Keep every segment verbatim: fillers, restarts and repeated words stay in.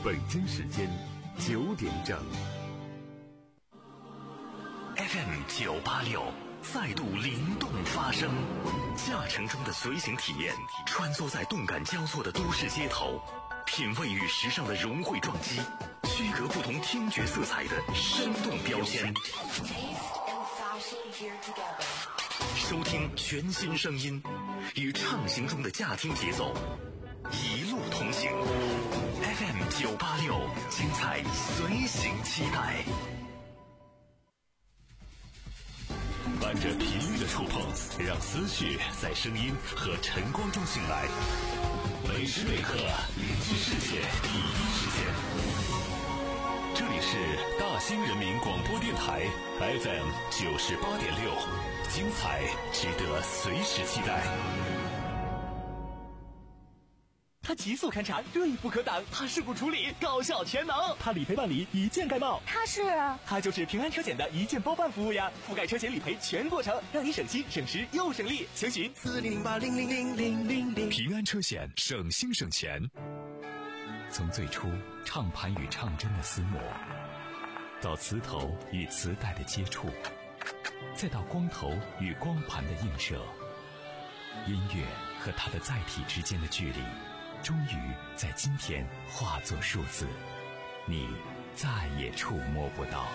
北京时间九点整。 F M 九八六再度灵动发声，驾乘中的随行体验，穿梭在动感交错的都市街头，品味与时尚的融汇撞击，区隔不同听觉色彩的生动标签。收听全新声音，与畅行中的驾听节奏一路同行。 F M 九八六，精彩随行期待。伴着频率的触碰，让思绪在声音和晨光中醒来。每时每刻聆听世界第一时间。这里是大兴人民广播电台 F M 九十八点六，精彩值得随时期待。 它极速勘察，锐不可挡；它事故处理，高效全能；它理赔办理，一键盖帽。 它是， 它就是平安车险的一键包办服务呀，覆盖车险理赔全过程，让你省心省时又省力。详询四零零八零零零零零零。 平安车险，省心省钱。 从最初唱盘与唱针的厮磨，到磁头与磁带的接触，再到光头与光盘的映射，音乐和它的载体之间的距离，终于在今天化作数字，你再也触摸不到。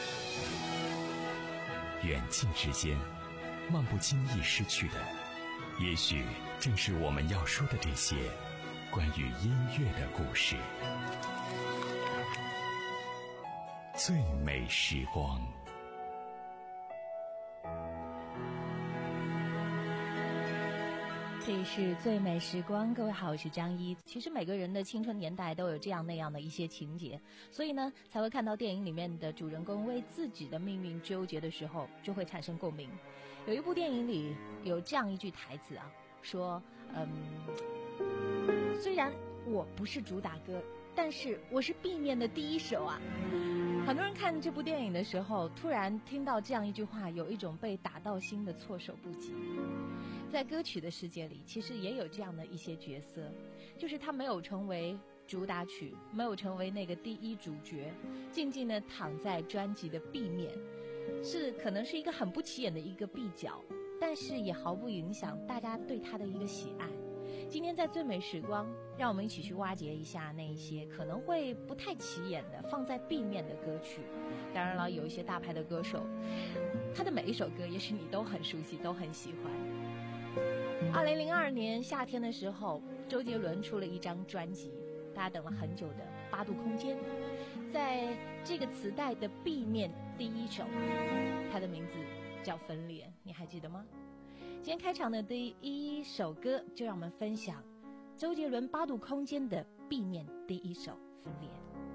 远近之间，漫不经意失去的，也许正是我们要说的这些关于音乐的故事。最美时光。 这里是最美时光，各位好，我是张一。其实每个人的青春年代都有这样那样的一些情节，所以呢才会看到电影里面的主人公为自己的命运纠结的时候就会产生共鸣。有一部电影里有这样一句台词啊，说嗯，虽然我不是主打歌，但是我是 B 面的第一首啊。很多人看这部电影的时候突然听到这样一句话，有一种被打到心的措手不及。在歌曲的世界里，其实也有这样的一些角色，就是他没有成为主打曲，没有成为那个第一主角，静静地躺在专辑的 B 面，是可能是一个很不起眼的一个 B 角，但是也毫不影响大家对他的一个喜爱。今天在最美时光，让我们一起去挖掘一下那一些可能会不太起眼的放在 B 面的歌曲。当然了，有一些大牌的歌手，他的每一首歌也许你都很熟悉，都很喜欢。二零零二年夏天的时候，周杰伦出了一张专辑，大家等了很久的《八度空间》。在这个磁带的 B 面第一首，它的名字叫《分裂》，你还记得吗？今天开场的第一首歌，就让我们分享周杰伦《八度空间》的 B 面第一首《分裂》。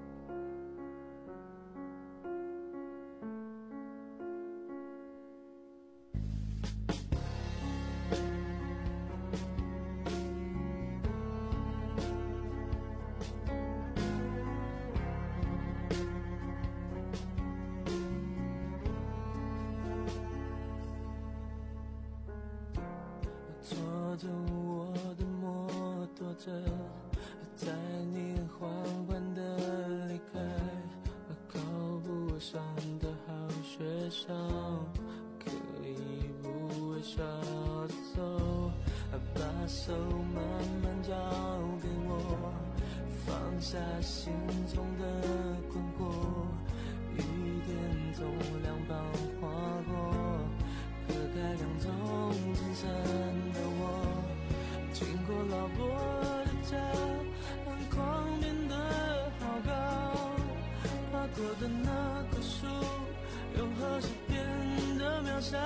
坐着我的摩托车，在你缓缓的离开，考不上的好学校，可以不微笑地走，把手慢慢交给我，放下心中的困惑，雨点从两旁划过，隔开两种精神的我，经过老伯的家，光变得好高，爬过的那棵树，又何时变得渺小？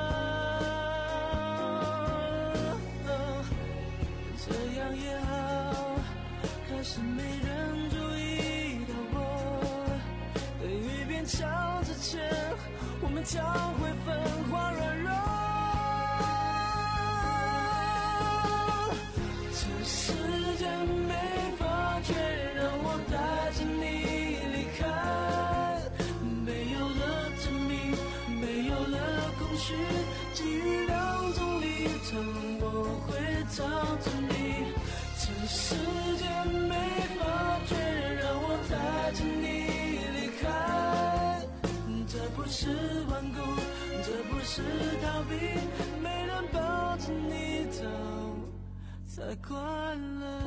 哦，这样也好，开始没人注意到我，等雨变强之前，我们将会分化软弱。这世界没法却让我带着你离开，没有了证明，没有了空虚，基于两种立场，我会找着你。这世界没法却让我没人抱着你走才快乐。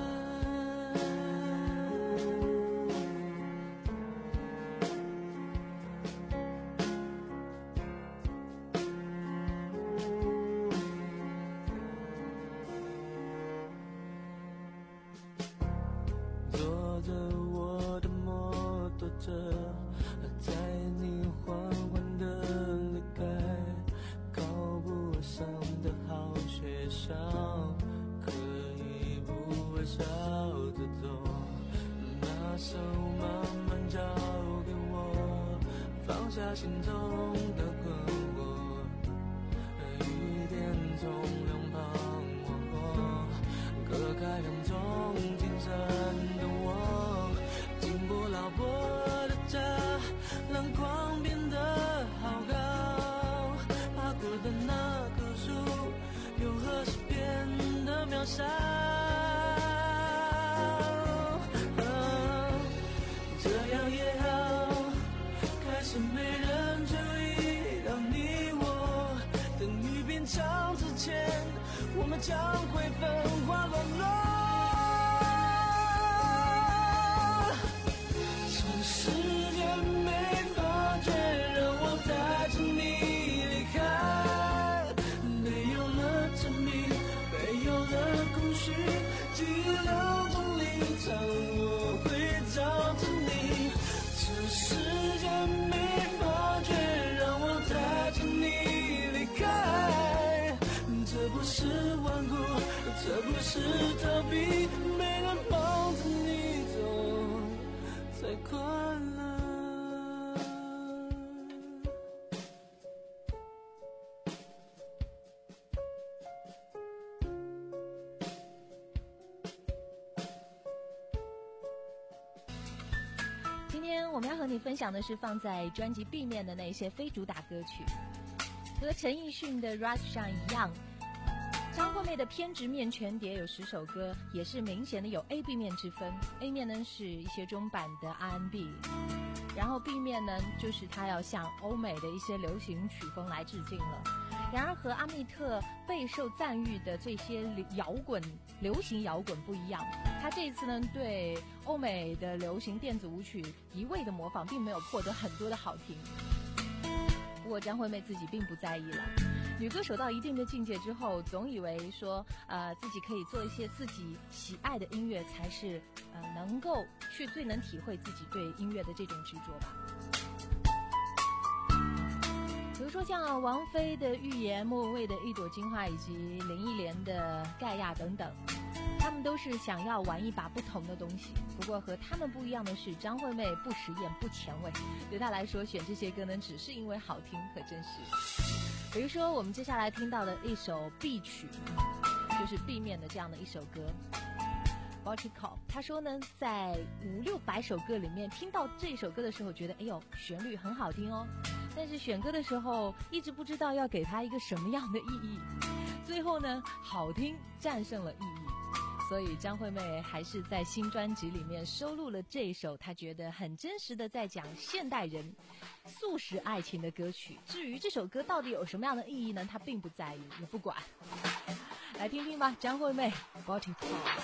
坐着我的摩托车，在你缓缓地离开，考不上的好学校，可以不微笑着走，把手慢慢交给我，放下心中的困惑，雨点从两旁划过，隔开两种精神的我，经过老坡的家，篮筐变得好高，爬过的那棵树又何时变得渺小？这样也好，开始没人注意到你我，等雨变长之前，我们将会分化落落。趁时间没发觉，让我带着你离开，没有了证明，没有了空虚，只有两种立场，我会找着你。趁时间没发觉，让我带着你离开，这不是顽固，这不是逃避，没人帮着你走才快乐。 今天我们要和你分享的是放在专辑 B 面的那些非主打歌曲，和陈奕迅的《Rush》上一样，张惠妹的偏执面全碟有十首歌，也是明显的有 A、B 面之分。A 面呢是一些中版的 R and B， 然后 B 面呢就是她要向欧美的一些流行曲风来致敬了。然而和阿密特备受赞誉的这些摇滚、流行摇滚不一样，他这一次呢对欧美的流行电子舞曲一味的模仿，并没有获得很多的好评。不过张惠妹自己并不在意了。女歌手到一定的境界之后，总以为说，呃，自己可以做一些自己喜爱的音乐，才是呃能够去最能体会自己对音乐的这种执着吧。比如说像王菲的《预言》、莫文蔚的《一朵金花》以及林忆莲的《盖亚》等等，他们都是想要玩一把不同的东西。不过和他们不一样的是，张惠妹不实验、不前卫，对她来说选这些歌呢，只是因为好听和真实。比如说我们接下来听到的一首 B 曲，就是 B 面的这样的一首歌 Baltic。 他说呢，在五六百首歌里面听到这首歌的时候，觉得哎呦旋律很好听哦，但是选歌的时候一直不知道要给它一个什么样的意义，最后呢好听战胜了意义。所以张惠妹还是在新专辑里面收录了这一首她觉得很真实的在讲现代人速食爱情的歌曲。至于这首歌到底有什么样的意义呢，她并不在意也不管。来听听吧，张惠妹 Baltic。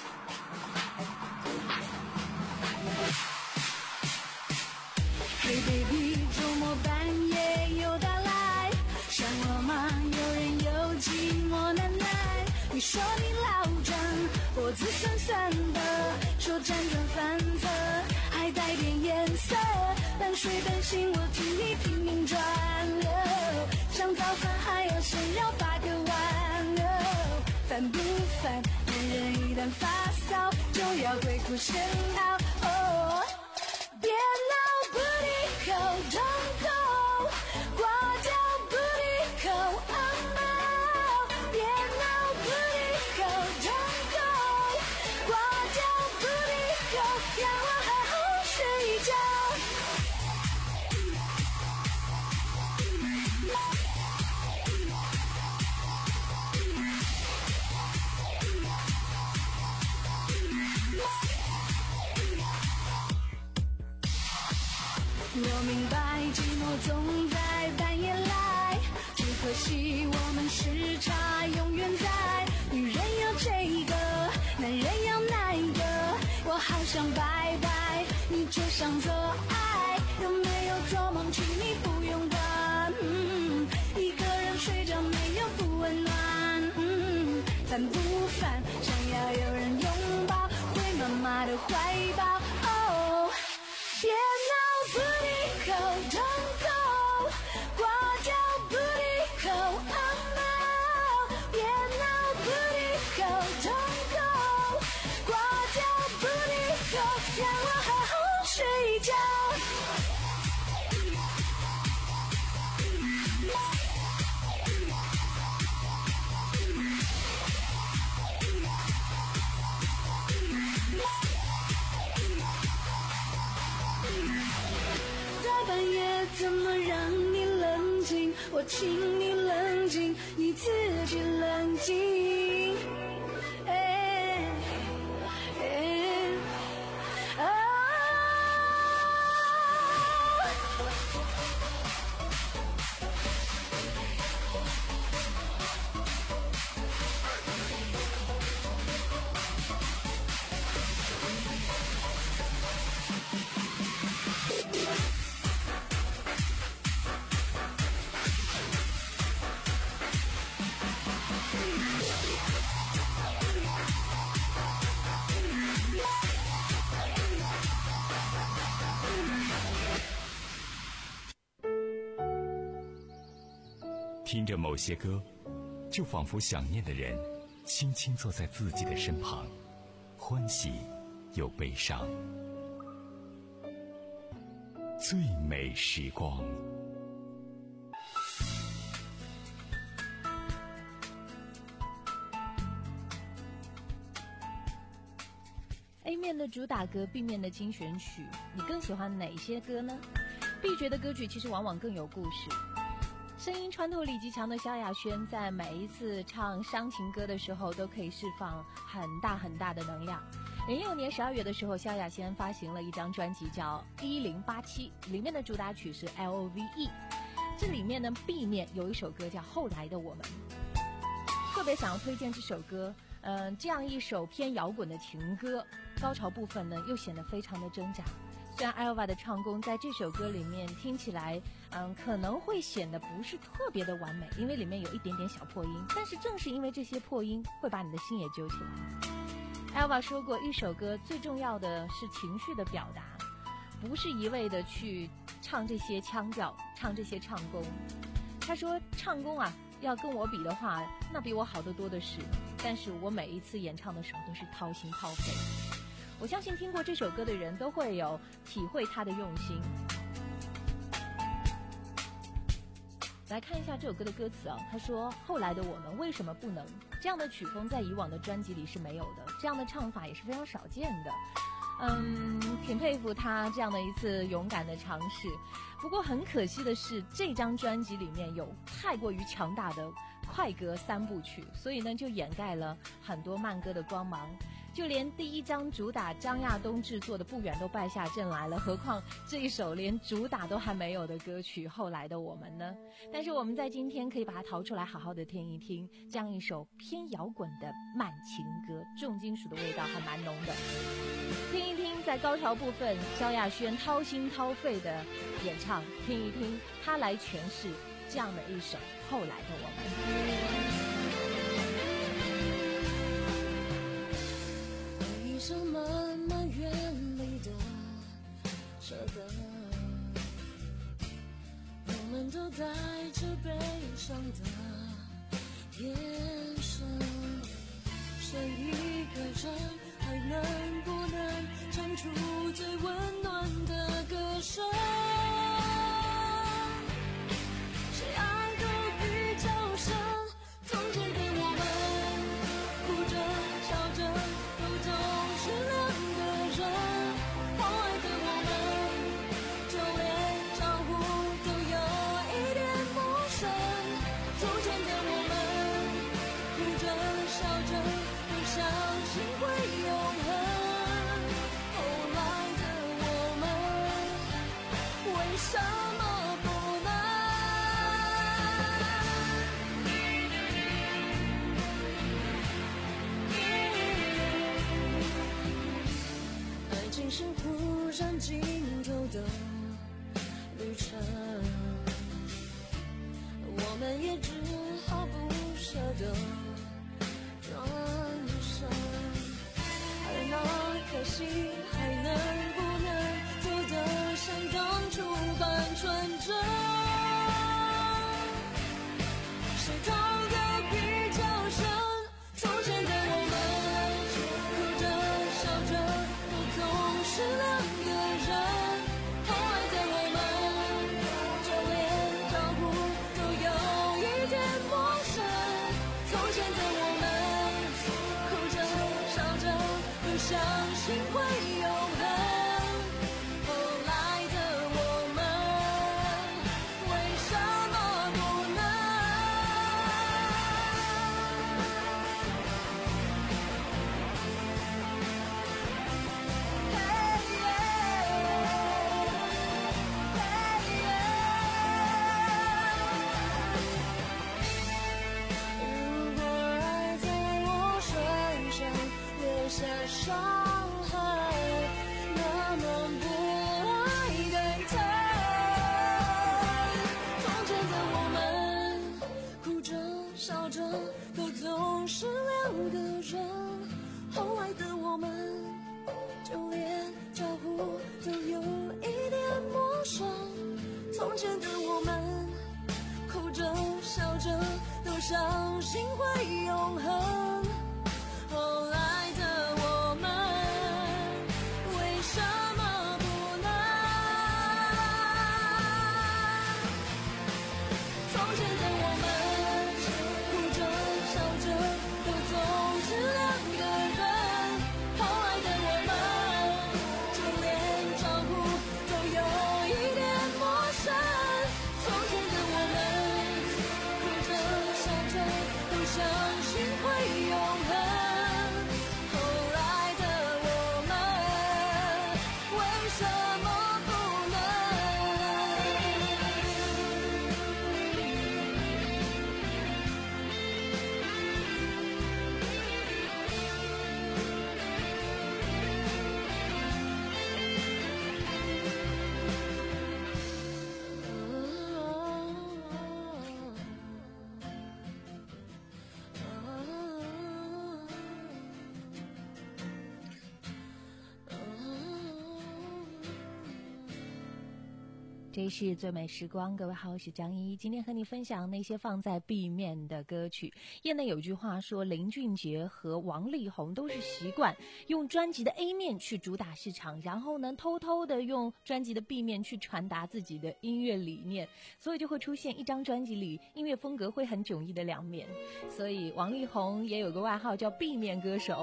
Hey baby， 周末半夜又到来，想我吗？有人有寂寞难耐。你说你老张，脖子酸酸的，说辗转反侧，还带点颜色，半睡半醒我听你拼命转了，想早饭还要先要八个碗了，烦不烦？男人一旦发骚就要鬼哭神嚎。哦，别闹不离口，don't go， 挂掉不离口，啊妈！别闹不离口 ，don't go， 挂掉不离口，让我好好睡一觉。我明白寂寞总在半夜来，只不可惜我们时差永远在，女人要这个，男人要那个，我好想拜拜，你就想做爱，有没有做梦请你不用管，嗯，一个人睡觉没有不温暖，嗯，烦不烦？想要有人拥抱，回妈妈的怀抱，哦，别闹不离口，Don't go， 挂掉不离口 ，Oh no， 别闹不离口 ，Don't go， 挂掉不离口，让我好好睡觉。大半夜怎么让你冷静？我请你冷静，你自己冷静。哎哎啊！ 听着某些歌，就仿佛想念的人轻轻坐在自己的身旁，欢喜又悲伤。最美时光。 A 面的主打歌 ，B 面的精选曲，你更喜欢哪些歌呢？必觉的歌曲其实往往更有故事。声音穿透力极强的萧亚轩，在每一次唱伤情歌的时候，都可以释放很大很大的能量。零六年十二月的时候，萧亚轩发行了一张专辑叫《一零八七》，里面的主打曲是 L O V E。这里面呢 ，B 面有一首歌叫《后来的我们》，特别想要推荐这首歌。嗯、呃，这样一首偏摇滚的情歌，高潮部分呢又显得非常的挣扎。虽然 Elva 的唱功在这首歌里面听起来，嗯，可能会显得不是特别的完美，因为里面有一点点小破音，但是正是因为这些破音，会把你的心也揪起来。Elva 说过，一首歌最重要的是情绪的表达，不是一味的去唱这些腔调，唱这些唱功。他说，唱功啊，要跟我比的话，那比我好得多的是，但是我每一次演唱的时候都是掏心掏肺。我相信听过这首歌的人都会有体会他的用心。来看一下这首歌的歌词啊，他说：“后来的我们为什么不能？这样的曲风在以往的专辑里是没有的，这样的唱法也是非常少见的。”嗯，挺佩服他这样的一次勇敢的尝试。不过很可惜的是，这张专辑里面有太过于强大的快歌三部曲，所以呢就掩盖了很多慢歌的光芒。就连第一张主打张亚东制作的《不远》都败下阵来了，何况这一首连主打都还没有的歌曲《后来的我们》呢？但是我们在今天可以把它掏出来好好的听一听，这样一首偏摇滚的慢情歌，重金属的味道还蛮浓的。听一听在高潮部分萧亚轩掏心掏肺的演唱，听一听他来诠释这样的一首《后来的我们》。 一首慢慢远离的舍得，我们都带着悲伤的眼神，谁一个人还能不能唱出最温暖的歌声？谁爱都比较深，从前的我们哭着笑着都总是两爱情是忽然尽头的旅程，我们也只好不舍得转身，而那颗心还能不能做得像当初般纯真？谁逃得比较深？从前的我们哭着笑着都总是两个人，后来的我们就连招呼都有一点陌生。从前的我们哭着笑着都相信会永恒，后来的我们为什么不能？如果爱在我身上留下伤害，那么不爱对他。从前的我们哭着笑着都总是两个人，后来的我们就连招呼都有一点陌生。从前的我们哭着笑着都相信会永恒，后来的我们为什么不能？从前的我们哭着笑着都总是两个人，后来的我们就连招呼都有一点陌生。从前的我们哭着笑着都相信会永恒，后来的我们为什么不能？ 这是最美时光，各位好，我是张一，今天和你分享那些放在 B 面的歌曲。业内有句话说，林俊杰和王力宏都是习惯用专辑的 A 面去主打市场，然后呢偷偷的用专辑的 B 面去传达自己的音乐理念，所以就会出现一张专辑里音乐风格会很迥异的两面。所以王力宏也有个外号叫 B 面歌手。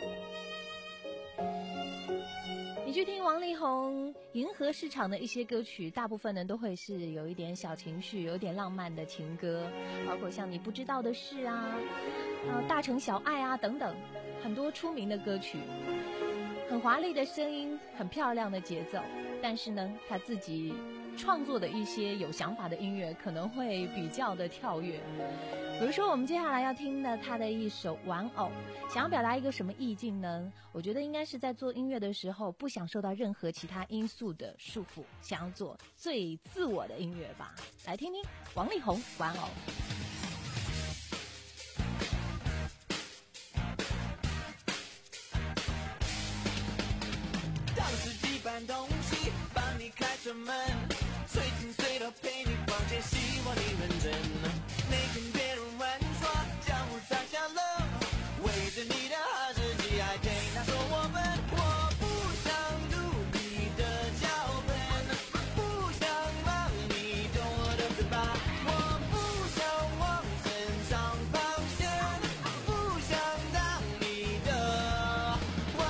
你去听王力宏迎合市场的一些歌曲，大部分呢都会是有一点小情绪，有点浪漫的情歌，包括像你不知道的事啊，呃，大城小爱啊等等，很多出名的歌曲，很华丽的声音，很漂亮的节奏，但是呢，他自己创作的一些有想法的音乐可能会比较的跳跃。比如说我们接下来要听的他的一首玩偶，想要表达一个什么意境呢？我觉得应该是在做音乐的时候不想受到任何其他因素的束缚，想要做最自我的音乐吧。来听听王力宏玩偶。 当时几般东西帮你开车门，随进随到陪你逛街，希望你认真。那天别人玩耍，江湖上下了，围着你的哈士奇还对他说我们，我不想读你的脚本，不想让你懂我的嘴巴，我不想往身上绑线，不想当你的玩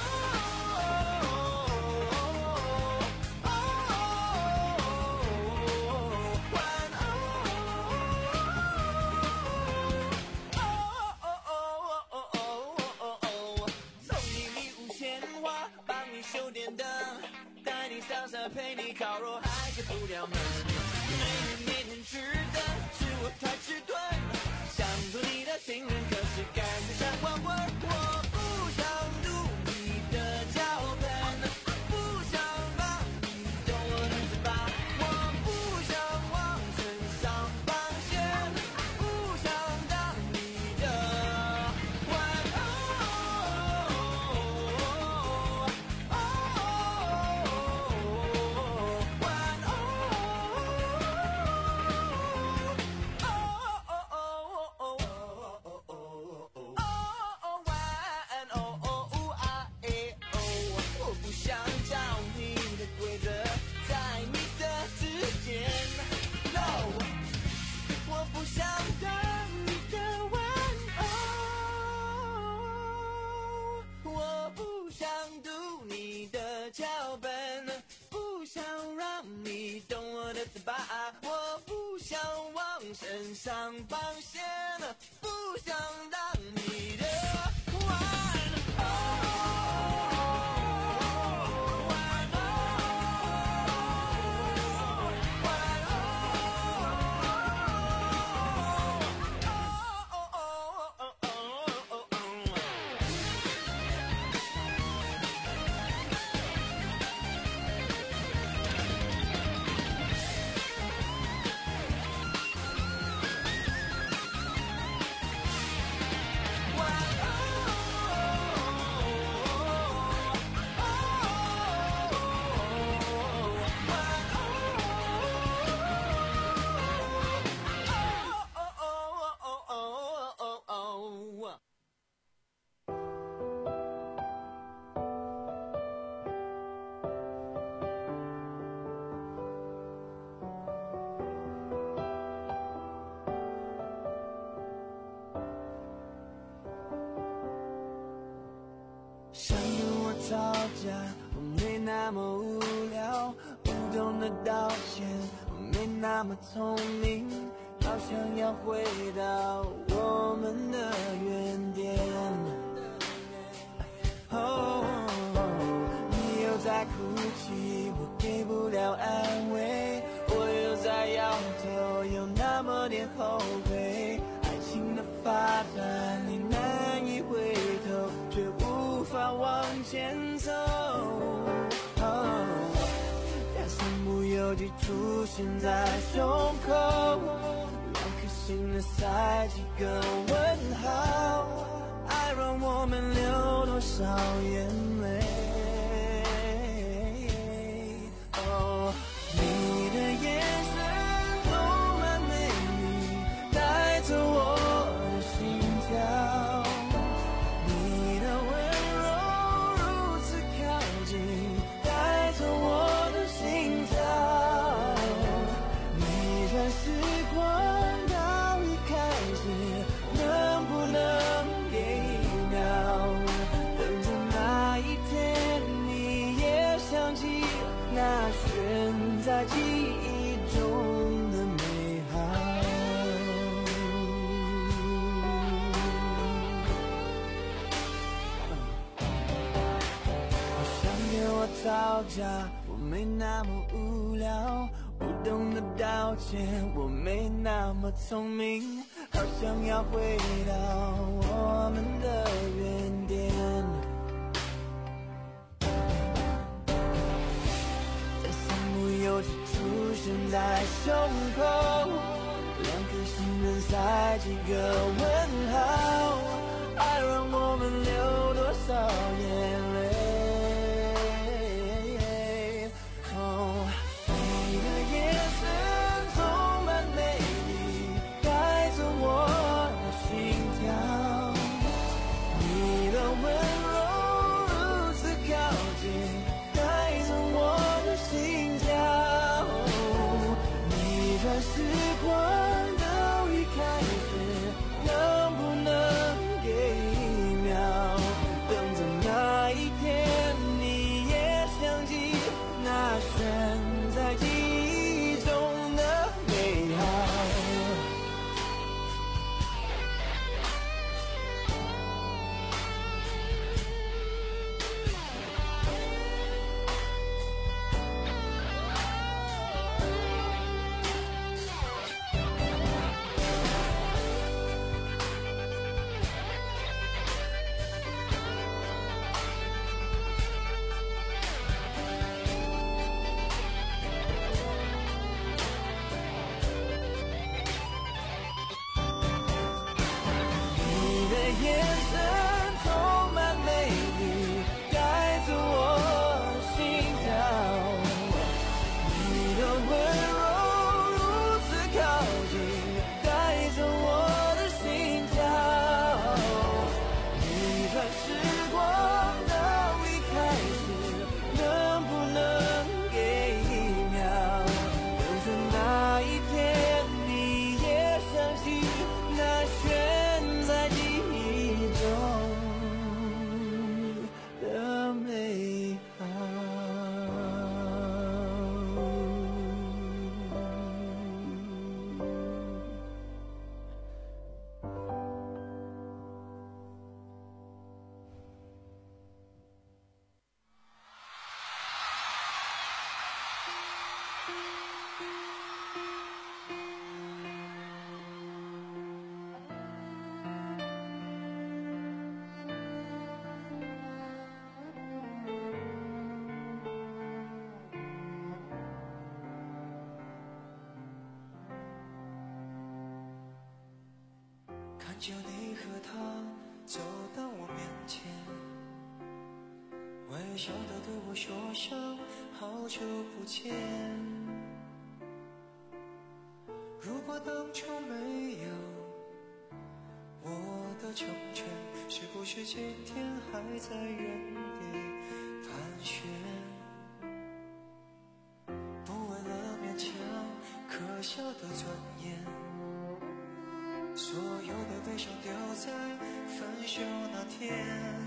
修电灯，带你上山陪你烤肉，还开不了门。每天每天吃的是我太迟钝，想做你的情人，可是感觉像光棍。我不想读你的脚本， 脚本，不想让你懂我的嘴巴，我不想往身上绑线，不想当你的玩偶。想跟我吵架，我没那么无聊，不懂得道歉，我没那么聪明，好想要回到我们的原点。哦，你又在哭泣，我给不了安慰，我又在摇头，有那么点后悔，爱情的发展你难以回头，却无法往前走。哦，但身不由己出现在胸口，两颗心的塞几个问号，爱让我们流多少眼泪。哦，你的眼神充满美丽，带走我的心跳，你的温柔如此靠近，带走我的心跳。逆转时光到一开始，能不能给一秒，等着那一天你也想起那悬在记忆中的美好。好想跟我吵架，我没那么无聊，不懂得道歉，我没那么聪明，好想要回到我们的原点。在身不由己出现在胸口，两颗心能塞几个问号，爱让我们流多少眼泪。哦，你的眼神充满美丽，带走我的心跳，你的温柔如此靠近，带走我的心跳。逆转时光都已开始，能不能给一秒，等着那一就你和他走到我面前，微笑地对我说声好久不见。如果当初没有我的成全，是不是今天还在原地盘旋？不为了勉强可笑的尊严，所有的悲伤丢在分手那天，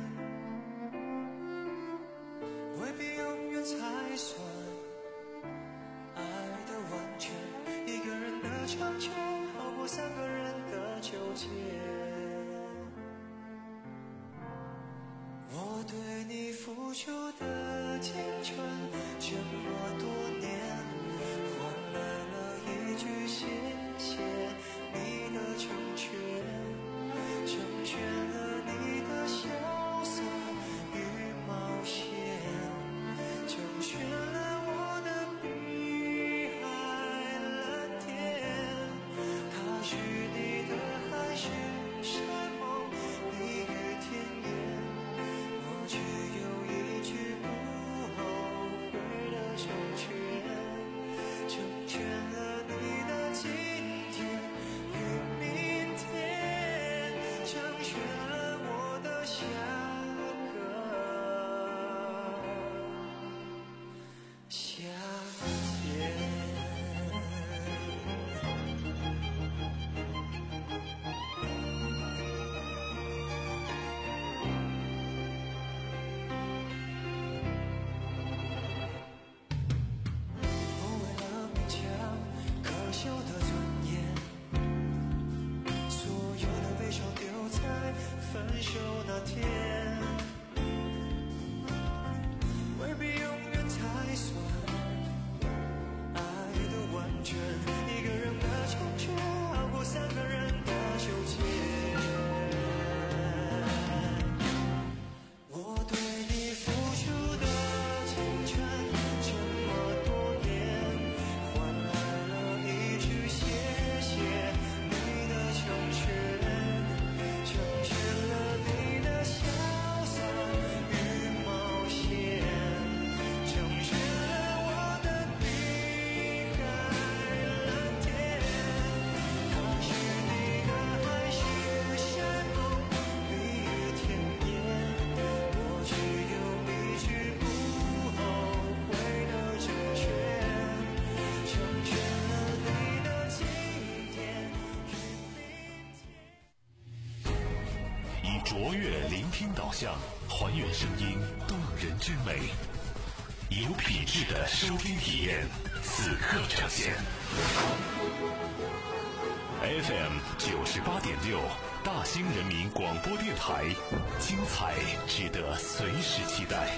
未必永远才算爱的完全，一个人的长久好过三个人的纠结。我对你付出的青春这么多年，换来了一句谢谢你的成全，成全了你的潇洒与冒险，成全了我的碧海蓝天。他是你的海誓山盟，蜜语甜言，我只有一句不后悔的成全，成全了你的今天与明天，成全了我的下个夏天。不为了勉强可笑的尊严，所有的悲伤丢在分手那天，未必永远才算爱的完全，一个人的长久好过三个人的纠结。我对你付出的青春这么多年，换来了一句谢谢你的成全，成全了你的潇洒与冒险，成全了我的碧海蓝天。他是你的海誓山盟，蜜语甜言，我只有一句不后悔的成全，成全了你的今天与明天。 以卓越聆听导向，还原声音动人之美，有品质的收听体验，此刻呈现。F M 九十八点六，大兴人民广播电台，精彩值得随时期待。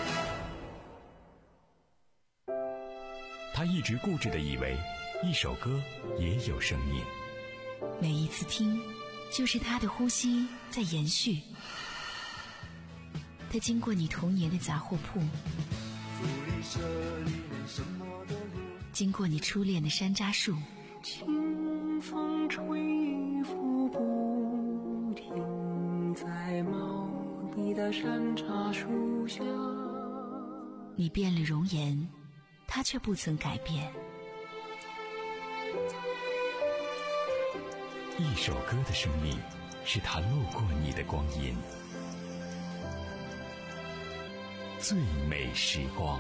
他一直固执地以为一首歌也有生命， 每一次听就是他的呼吸在延续。他经过你童年的杂货铺，经过你初恋的山楂树， 清风吹拂不停，在茂密的山楂树下。 你变了容颜，他却不曾改变。 一首歌的生命是他路过你的光阴，最美时光。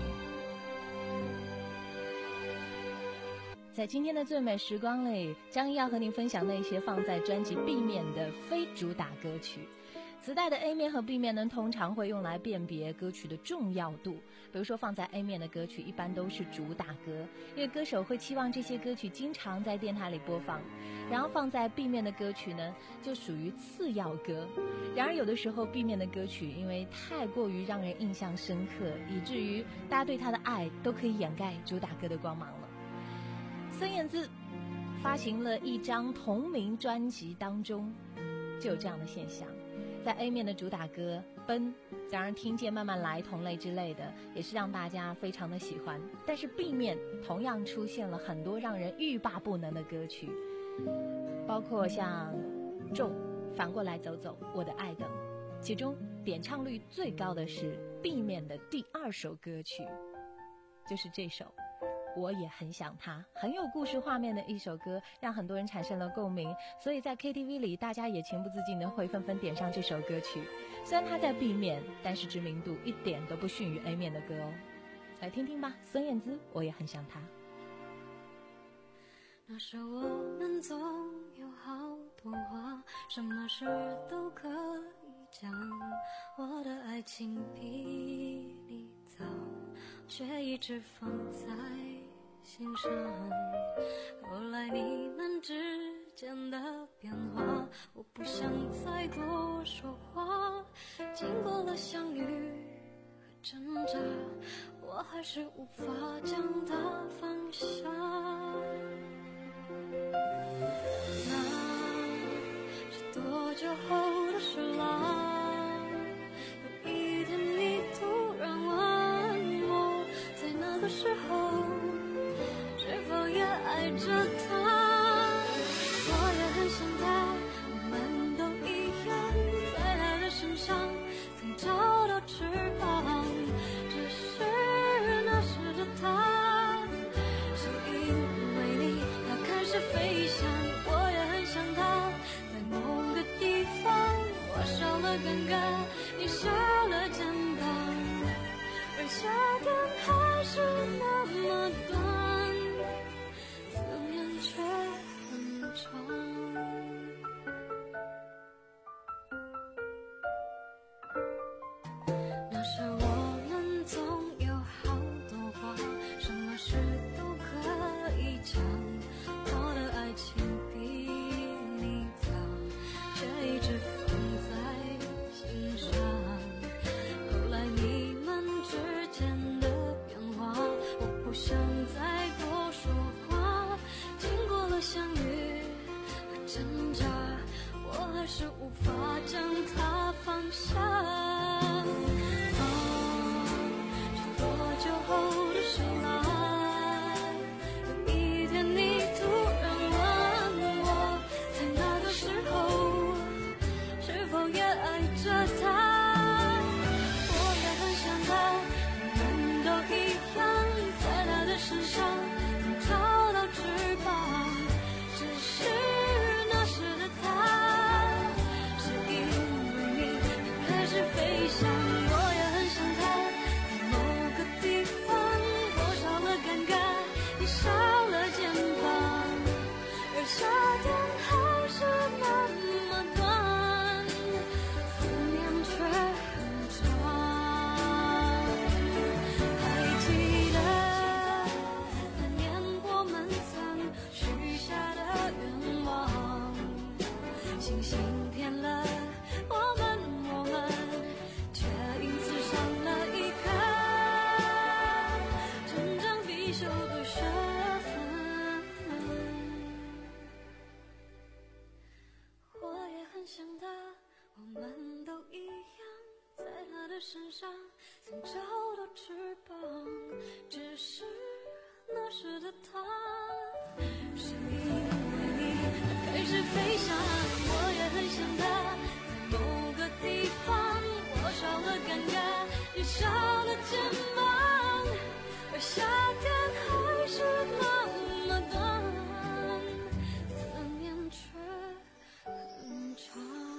在今天的最美时光里，张毅要和您分享那些放在专辑 B 面的非主打歌曲。磁带的 A 面和 B 面呢，通常会用来辨别歌曲的重要度。比如说放在 A 面的歌曲一般都是主打歌，因为歌手会期望这些歌曲经常在电台里播放。然后放在 B 面的歌曲呢，就属于次要歌。然而有的时候 B 面的歌曲因为太过于让人印象深刻，以至于大家对它的爱都可以掩盖主打歌的光芒了。孙燕姿发行了一张同名专辑当中就有这样的现象。在 A 面的主打歌《奔》，当然听见慢慢来同类之类的也是让大家非常的喜欢，但是 B 面同样出现了很多让人欲罢不能的歌曲，包括像重、 反过来走走，我的爱等，其中点唱率最高的是 B 面的第二首歌曲，就是这首我也很想他，很有故事画面的一首歌，让很多人产生了共鸣，所以在 K T V 里大家也情不自禁的会纷纷点上这首歌曲。虽然它在 B 面，但是知名度一点都不逊于 A 面的歌哦。来听听吧，孙燕姿，我也很想他。 那时我们总有好多话，什么事都可以讲，我的爱情比你早，却一直放在心上。后来你们之间的变化，我不想再多说话，经过了相遇和挣扎，我还是无法将它放下。那是多久后的事啦，有一天你突然问我，在那个时候是否也爱着他。我也很想他，我们都一样，在他的身上曾找到翅膀，只是那时的他是因为你他开始飞翔。我也很想他，在某个地方我少了尴尬，你少了肩膀，而夏天还是那么短，思念却很长。那时我们总有好多话，什么事都可以讲，我的爱情比你早，却一直放在心上。后来你们之间的变化，我不想再多说话，经过了相遇和挣扎，我还是无法将它放下。是多久后的事啦，有一天你突然问我，在那个时候是否也爱着他。我也很想他，我们都一样，在他的身上曾找到翅膀，只是那时的他是因为你他开始飞翔。我也很想他，在某个地方我少了尴尬，你少了肩膀，而夏天还是那么短，思念却很长。还记得那年我们曾许下的愿望，星星骗了我们，我们却因此上了一课真正必修的学分。我也很想他，我们都一样，在他的身上曾找到翅膀，只是那时的他是因为你他开始飞翔。我也很想他，在某个地方我少了尴尬，你少了肩膀，而夏天还是那么短，思念却很长。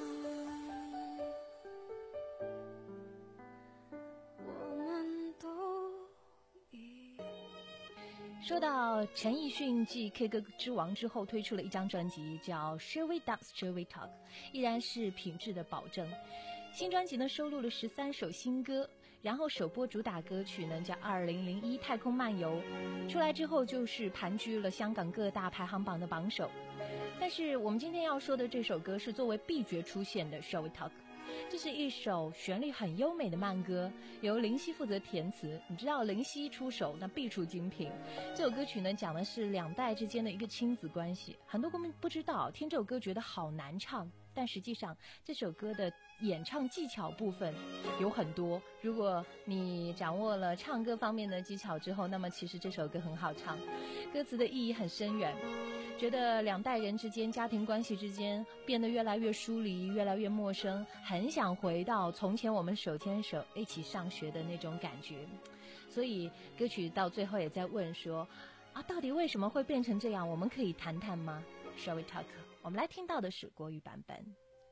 我们都一样。 说到陈奕迅继 K 歌之王之后推出了一张专辑叫 Shall We Dance Shall We Talk， 依然是品质的保证。新专辑呢收录了十三首新歌，然后首播主打歌曲呢叫二零零一太空漫游，出来之后就是盘踞了香港各大排行榜的榜首。但是我们今天要说的这首歌是作为 B 角出现的 Shall We Talk，这是一首旋律很优美的慢歌，由林夕负责填词。你知道林夕出手那必出精品。这首歌曲呢讲的是两代之间的一个亲子关系，很多歌迷不知道，听这首歌觉得好难唱， 但实际上这首歌的演唱技巧部分有很多，如果你掌握了唱歌方面的技巧之后，那么其实这首歌很好唱，歌词的意义很深远，觉得两代人之间家庭关系之间变得越来越疏离，越来越陌生，很想回到从前我们手牵手一起上学的那种感觉。所以歌曲到最后也在问说啊，到底为什么会变成这样，我们可以谈谈吗？ Shall we talk？ 我们来听到的是国语版本。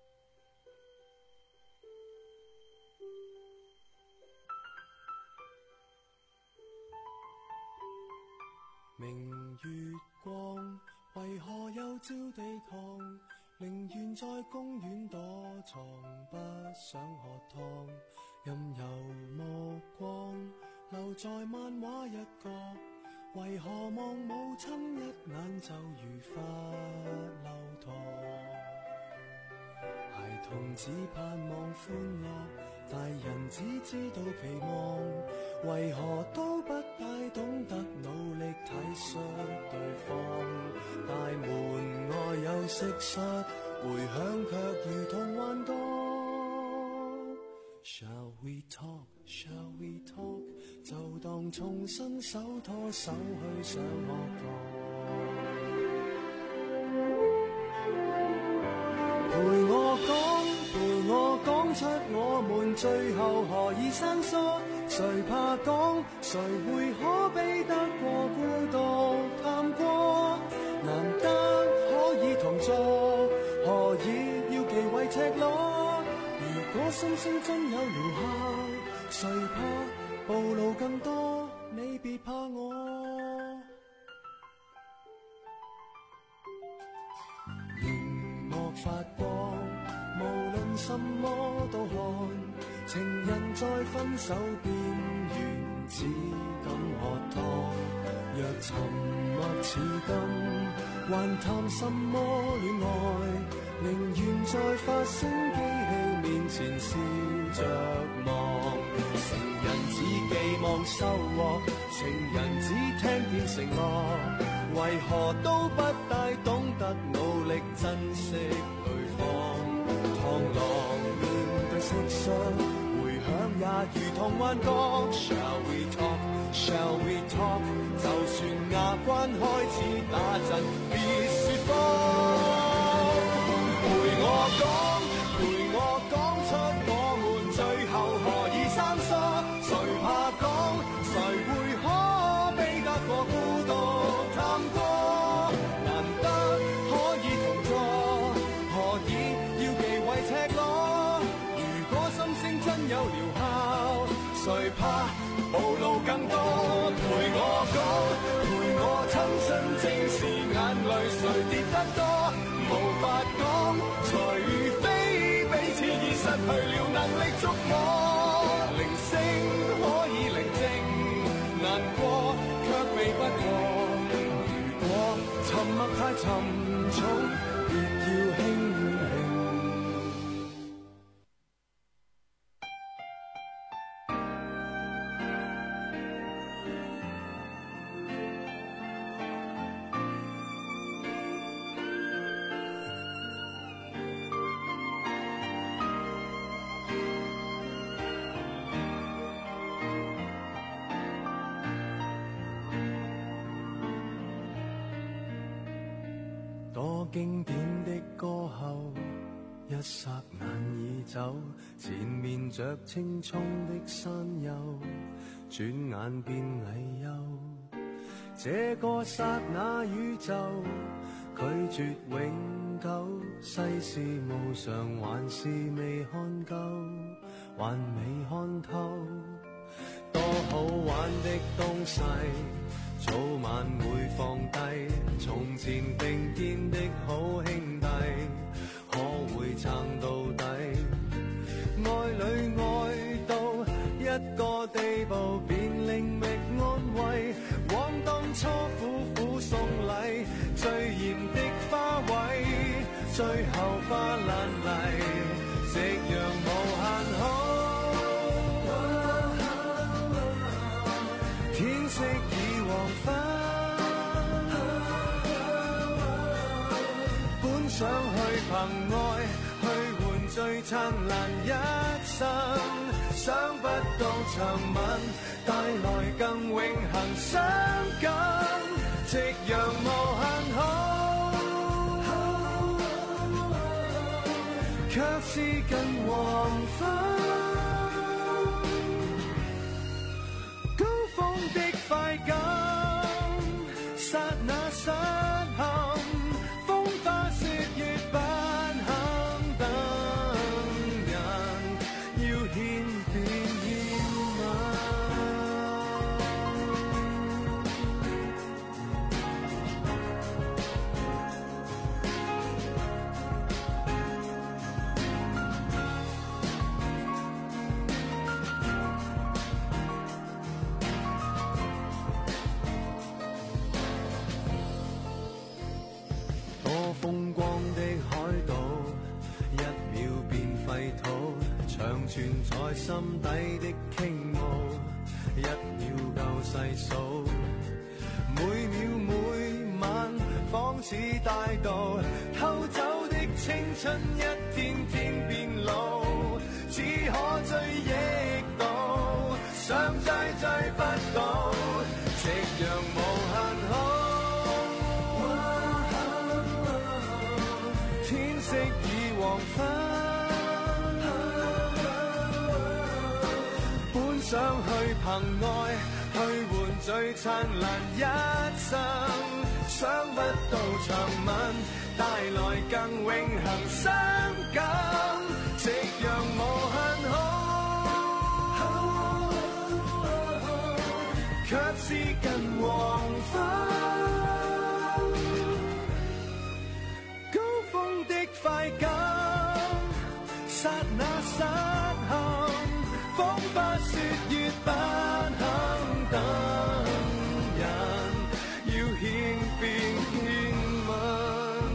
明月光，為何又照地堂？寧願在公園躲藏，不想喝湯。任由目光留在漫畫一角，為何望母親一眼就如發流糖？孩童只盼望歡樂，大人只知道期望，為何都不太懂得努力體恤對方？大門外有蟋蟀，回響卻如同幻覺。Shall we talk? Shall we talk? 就當重新手拖手去上學堂。陪我講，陪我講出我們最後何以生疏，誰怕講，誰會可比得過孤獨探過？難得可以同坐，何以要忌諱赤裸？如果心聲真有療效，誰怕暴露更多？你別怕我。熒幕發光，無論什麼都看，情人在分手邊緣，只敢喝湯。若沉默似金，還談什麼戀愛？寧願在發聲機器面前笑着望。成人只寄望收穫，情人只聽見承諾，為何都不大懂得努力珍惜對方？螳螂面對蟋蟀，回響也如同幻覺。Shall we talk? Shall we talk? 就算牙關開始打震，別說謊。陪我講，陪我講出我們最後何以生疏，誰怕講，誰會可比得過孤獨探過？難得可以同坐，何以要忌諱赤裸？如果心聲真有療效，誰怕暴露更多？陪我講，陪我親身正視眼淚誰跌得多，無法講，除非彼此已失去了能力觸摸。鈴聲可以寧靜，難過卻避不過。如果沉默太沉重，別要輕輕。多經典的歌後，一剎眼已走，前面着青蔥的山丘，轉眼變泥丘。這個剎那宇宙，拒絕永久，世事無常，還是未看夠，還未看透。多好玩的東西，早晚會放低，從前並肩的好兄弟，可會撐到底？愛侶愛到一個地步，便另覓安慰，往當初苦苦送禮，最豔的花卉，最後花爛泥，夕陽無限好。天色已黃昏，本想去憑愛最燦爛一生，想不到長吻帶來更永恆傷感，夕陽無限好，卻是近黃昏。高峰的快感，剎那失陷，風花雪月不肯等人，要獻便獻吻。風光的海島，一秒變廢土，長存在心底的傾慕，一秒夠細數。每秒每晚仿似大道，偷走的青春一天天變老，只可追憶到，想追追不到，夕陽無限好。天色已黃昏，本想去憑愛去換最燦爛一生，想不到長吻帶來更永恆傷感，夕陽無限好，卻是近黃昏。快感，剎那失陷，風花雪月不肯等人，要獻便獻吻。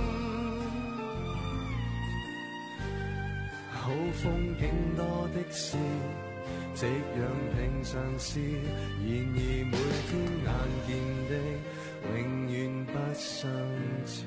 好風景多的是，夕陽平常事，然而每天眼見的，永遠不相似。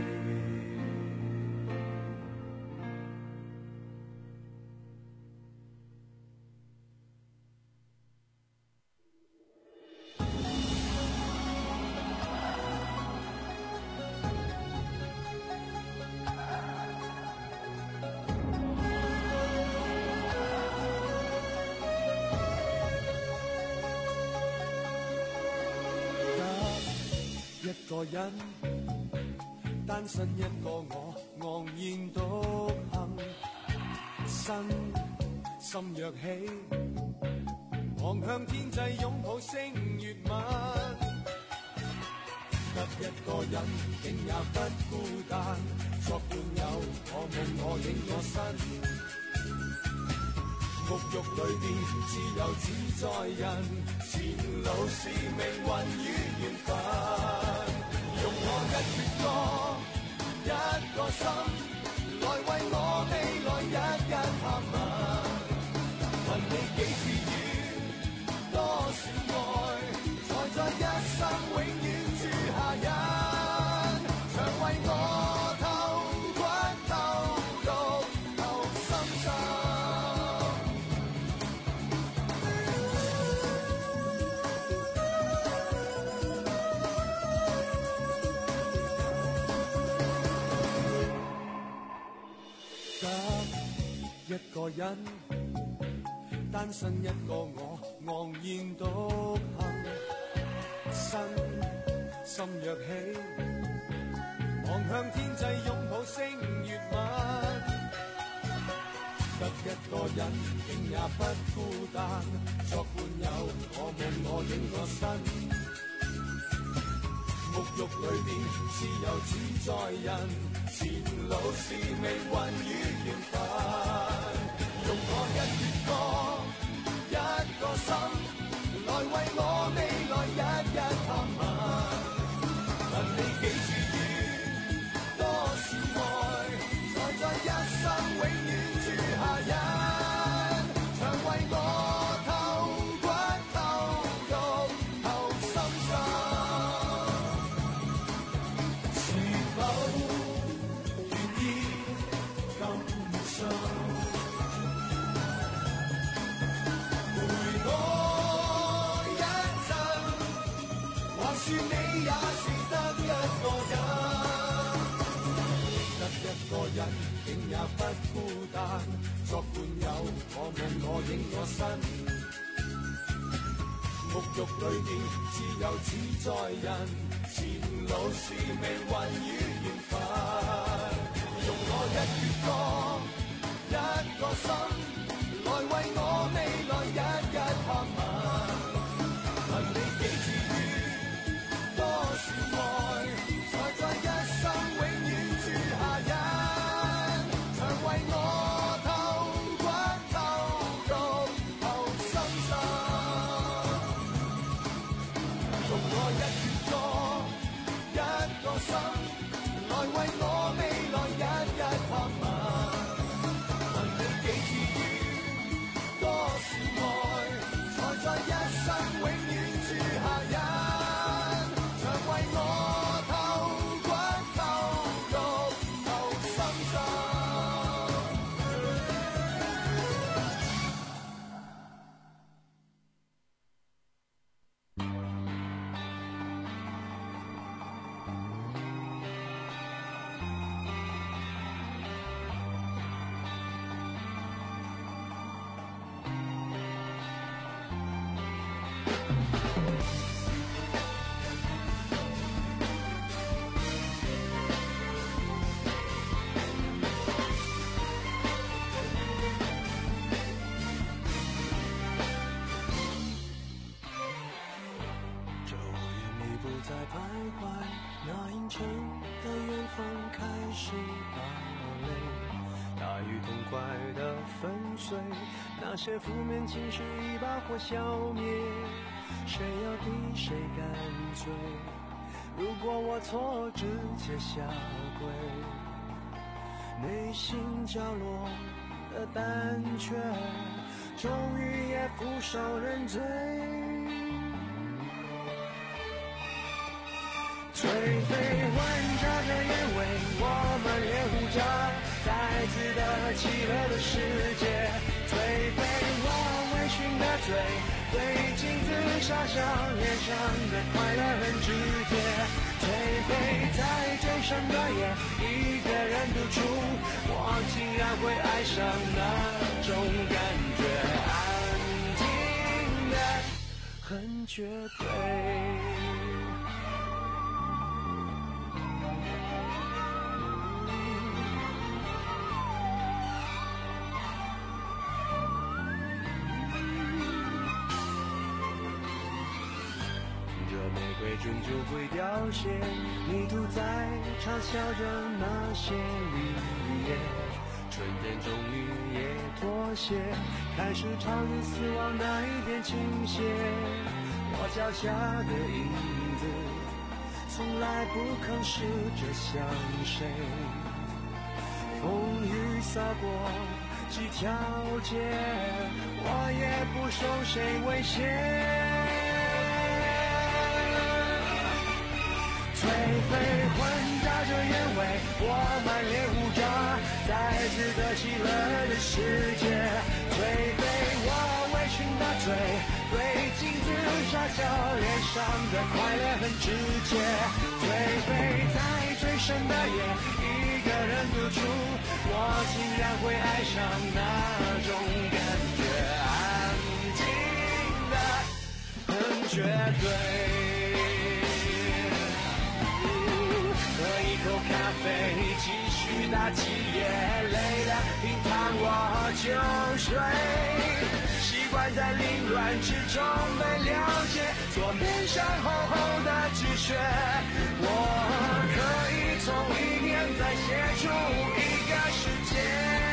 一個人，單身一個我，昂然獨行，身心躍起，望向天際擁抱星月吻。得一個人，竟也不孤單，作伴友，我夢我影我身。沐浴裏邊自由自在人，前路是命運與緣分。用我一闕歌，一個心，來為我未來日日探問。問你幾次雨，多少愛，才在一生永遠住下人。常為我透骨透肉透心心。一個人，單身一個我，昂然獨行，身心躍起，望向天際擁抱星月吻。得一個人，竟也不孤單，作伴友，我夢我影我身。沐浴裏邊自由自在人，前路是命運與緣分。用我一闕歌，一個心，來為我未來日日探問。問你幾次雨，多少愛，才在一生永遠住下人。常為我透骨透肉透心心。是否願意咁上？ 算你也是得一個人，得一個人竟也不孤單，作伴友我夢我影我身，沐浴裏面自由自在人，前路是命運與緣分，用我一月光一個心來為我未來日日探問，問你幾次雨多少愛，才在一生永遠住下人，常為我透骨透肉透心心，用我一月光一個心來為我未來日日探問，問你幾次雨多少愛，才在一生永遠住下人，常為我透骨透肉透心心。这五月你不再徘徊，那阴沉的远方开始打雷，大雨痛快的粉碎那些负面情绪，一把火消灭，谁要比谁干脆，如果我错直接下跪，内心角落的胆怯终于也俯首认罪，颓废混杂着烟味，我们猎户座再次的起了的世界，颓废我微醺的嘴，对镜子傻笑，脸上的快乐很直接，颓废在最深的夜，一个人独处，我竟然会爱上那种感觉，安静的很绝对。玫瑰终究会凋谢，泥土在嘲笑着那些绿叶，春天终于也妥协，开始朝着死亡那一边倾斜，我脚下的影子从来不肯试着向谁，风雨洒过几条街，我也不受谁威胁，颓废混杂着烟味，我满脸胡渣，再次的起了的世界，颓废我微醺的嘴，对镜子傻笑，脸上的快乐很直接，颓废在最深的夜，一个人独处，我竟然会爱上那种感觉，安静的很绝对，口咖啡，继续打几页，累了平躺我就睡，习惯在凌乱之中被了解，桌面上厚厚的纸屑，我可以从一面再写出一个世界。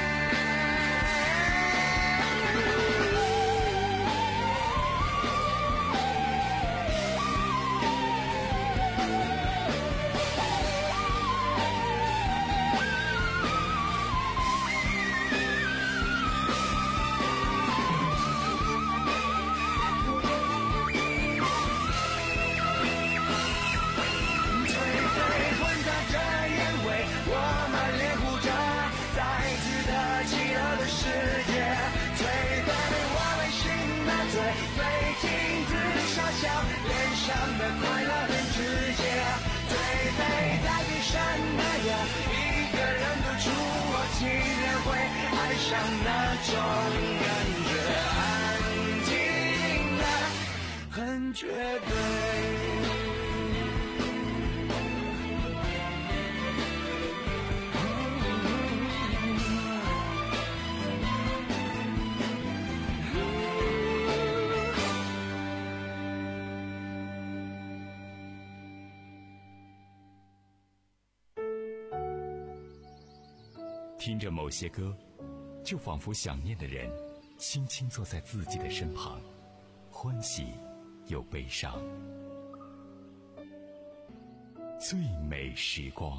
脸上的快乐很非在闭上的眼，一个人独处，我竟然会爱上那种感觉，安静的很绝对。 听着某些歌，就仿佛想念的人轻轻坐在自己的身旁，欢喜又悲伤。最美时光。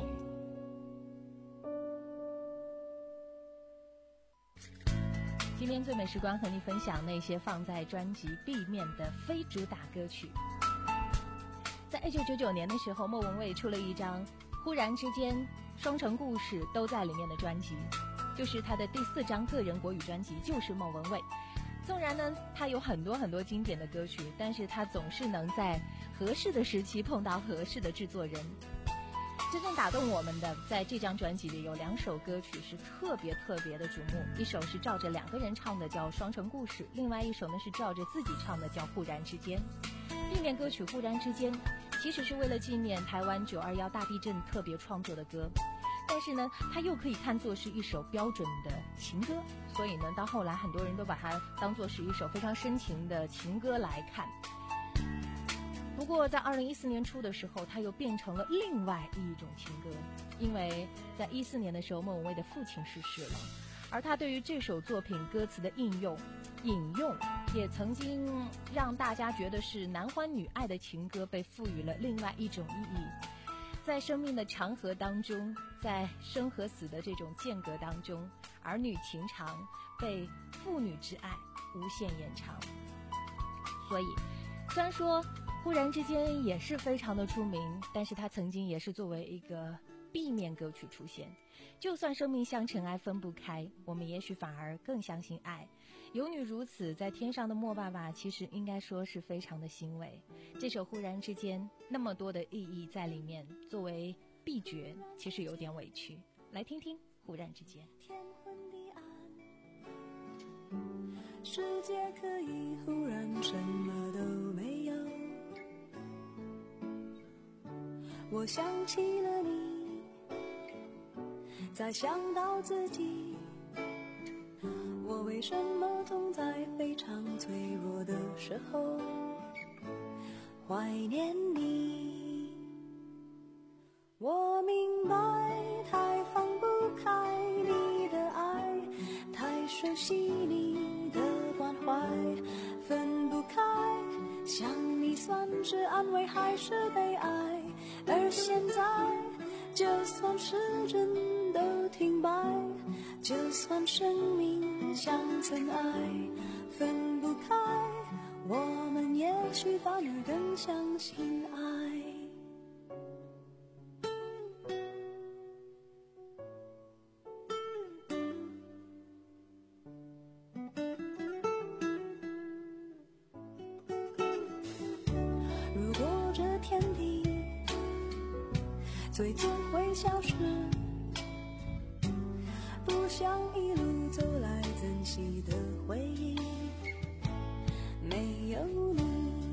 今天最美时光和你分享那些放在专辑 B 面的非主打歌曲。在一九九九年的时候，莫文蔚出了一张《忽然之间》双城故事都在里面的专辑，就是他的第四张个人国语专辑，就是莫文蔚。纵然呢他有很多很多经典的歌曲，但是他总是能在合适的时期碰到合适的制作人。真正打动我们的，在这张专辑里有两首歌曲是特别特别的瞩目，一首是照着两个人唱的叫《双城故事》，另外一首呢是照着自己唱的叫《忽然之间》。地面歌曲《忽然之间》其实是为了纪念台湾九二一大地震特别创作的歌，但是呢它又可以看作是一首标准的情歌，所以呢到后来很多人都把它当作是一首非常深情的情歌来看。不过在二零一四年初的时候，它又变成了另外一种情歌，因为在一四年的时候莫文蔚的父亲逝世了，而他对于这首作品歌词的应用引用也曾经让大家觉得是男欢女爱的情歌被赋予了另外一种意义。在生命的长河当中，在生和死的这种间隔当中，儿女情长被父女之爱无限延长。所以虽然说忽然之间也是非常的出名，但是它曾经也是作为一个 B 面歌曲出现。就算生命像尘埃分不开，我们也许反而更相信爱。有女如此，在天上的莫爸爸其实应该说是非常的欣慰。这首忽然之间那么多的意义在里面，作为 B 角其实有点委屈。来听听忽然之间。 天昏地暗，世界可以忽然什么都没有，我想起了你，再想到自己，我为什么总在非常脆弱的时候怀念你？我明白太放不开你的爱，太熟悉你的关怀，分不开想你算是安慰还是悲哀，而现在就算时针都停摆，就算生命像尘埃分不开，我们也许反而更相信爱。如果这天地最终会消失，不想一路走来珍惜的回忆没有你，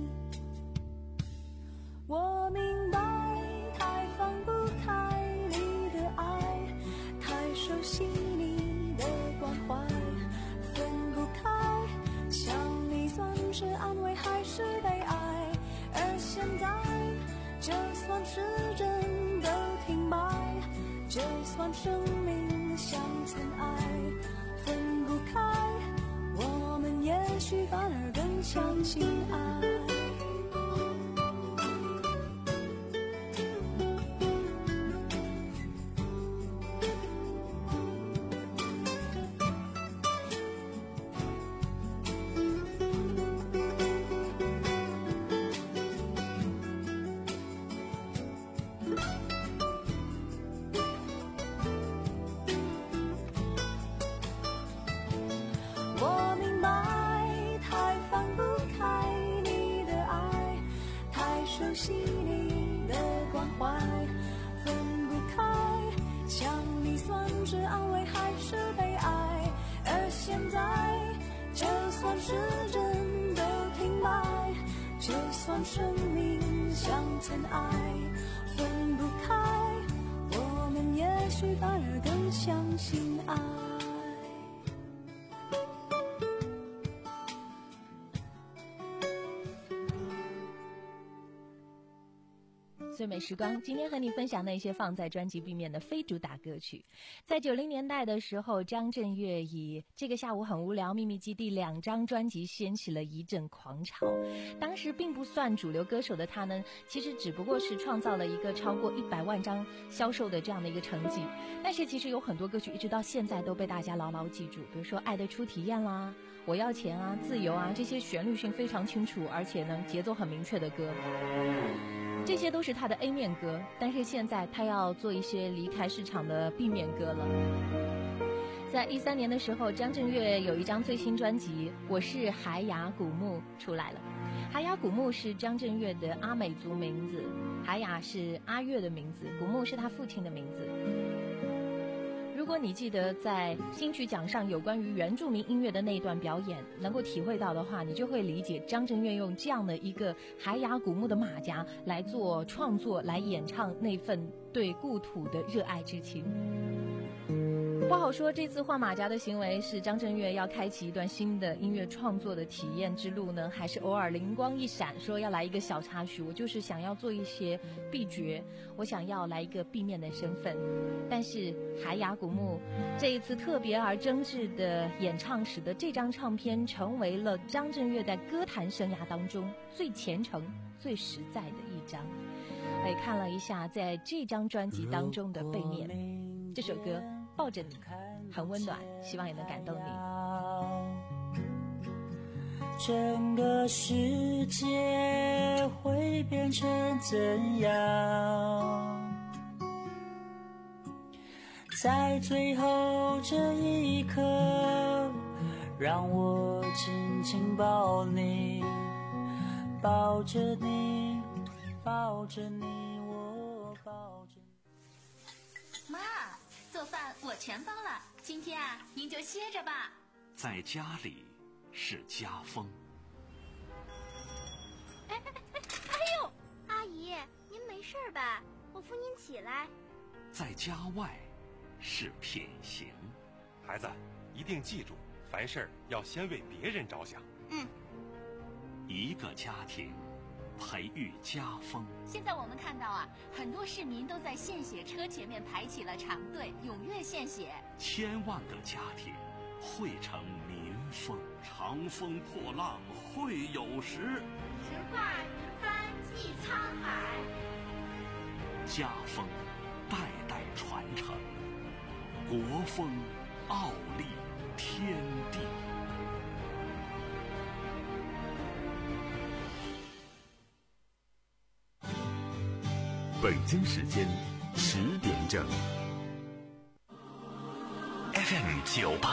我明白太放不开你的爱，太熟悉你的关怀，分不开想你算是安慰还是悲哀，而现在就算时针都停摆，就算生命像尘埃分不开，我们也许反而更相信爱。我明白太放不开你的爱，太熟悉你的关怀，分不开，想你算是安慰还是悲哀？而现在，就算时针都停摆，就算生命像尘埃，分不开，我们也许反而更相信爱。 最美时光，今天和你分享那些放在专辑 B 面的非主打歌曲。在九零年代的时候，张震岳以《这个下午很无聊》《秘密基地》两张专辑掀起了一阵狂潮。当时并不算主流歌手的他呢，其实只不过是创造了一个超过一百万张销售的这样的一个成绩。但是其实有很多歌曲一直到现在都被大家牢牢记住，比如说《爱的初体验》啦，我要钱啊，自由啊，这些旋律性非常清楚，而且呢节奏很明确的歌。这些都是他的 A 面歌，但是现在他要做一些离开市场的 B 面歌了。在一三年的时候，张震岳有一张最新专辑《我是海雅古木》出来了。海雅古木是张震岳的阿美族名字，海雅是阿岳的名字，古木是他父亲的名字。如果你记得在金曲奖上有关于原住民音乐的那一段表演能够体会到的话，你就会理解张震岳用这样的一个海雅古木的马甲来做创作，来演唱那份对故土的热爱之情。不好说这次换马甲的行为是张震岳要开启一段新的音乐创作的体验之路呢，还是偶尔灵光一闪说要来一个小插曲，我就是想要做一些 B 角，我想要来一个 B 面的身份。但是海雅古木这一次特别而真挚的演唱，使得这张唱片成为了张震岳在歌坛生涯当中最虔诚最实在的一张。我也看了一下在这张专辑当中的背面，这首歌抱着你很温暖，希望也能感动你。 整个世界会变成怎样？在最后这一刻，让我紧紧抱你，抱着你，抱着你，我抱着你。 妈，做饭我全包了，今天啊，您就歇着吧。 在家里是家风。 哎哎哎哎呦，阿姨，您没事吧？我扶您起来。 在家外是品行。 孩子，一定记住，凡事要先为别人着想。 嗯。 一个家庭培育家风。 现在我们看到啊，很多市民都在献血车前面排起了长队，踊跃献血。 千万个家庭汇成民风。长风破浪会有时， 直挂云帆济沧海。 家风代代传承，国风傲立天地。 北京时间十点整。 F M 九八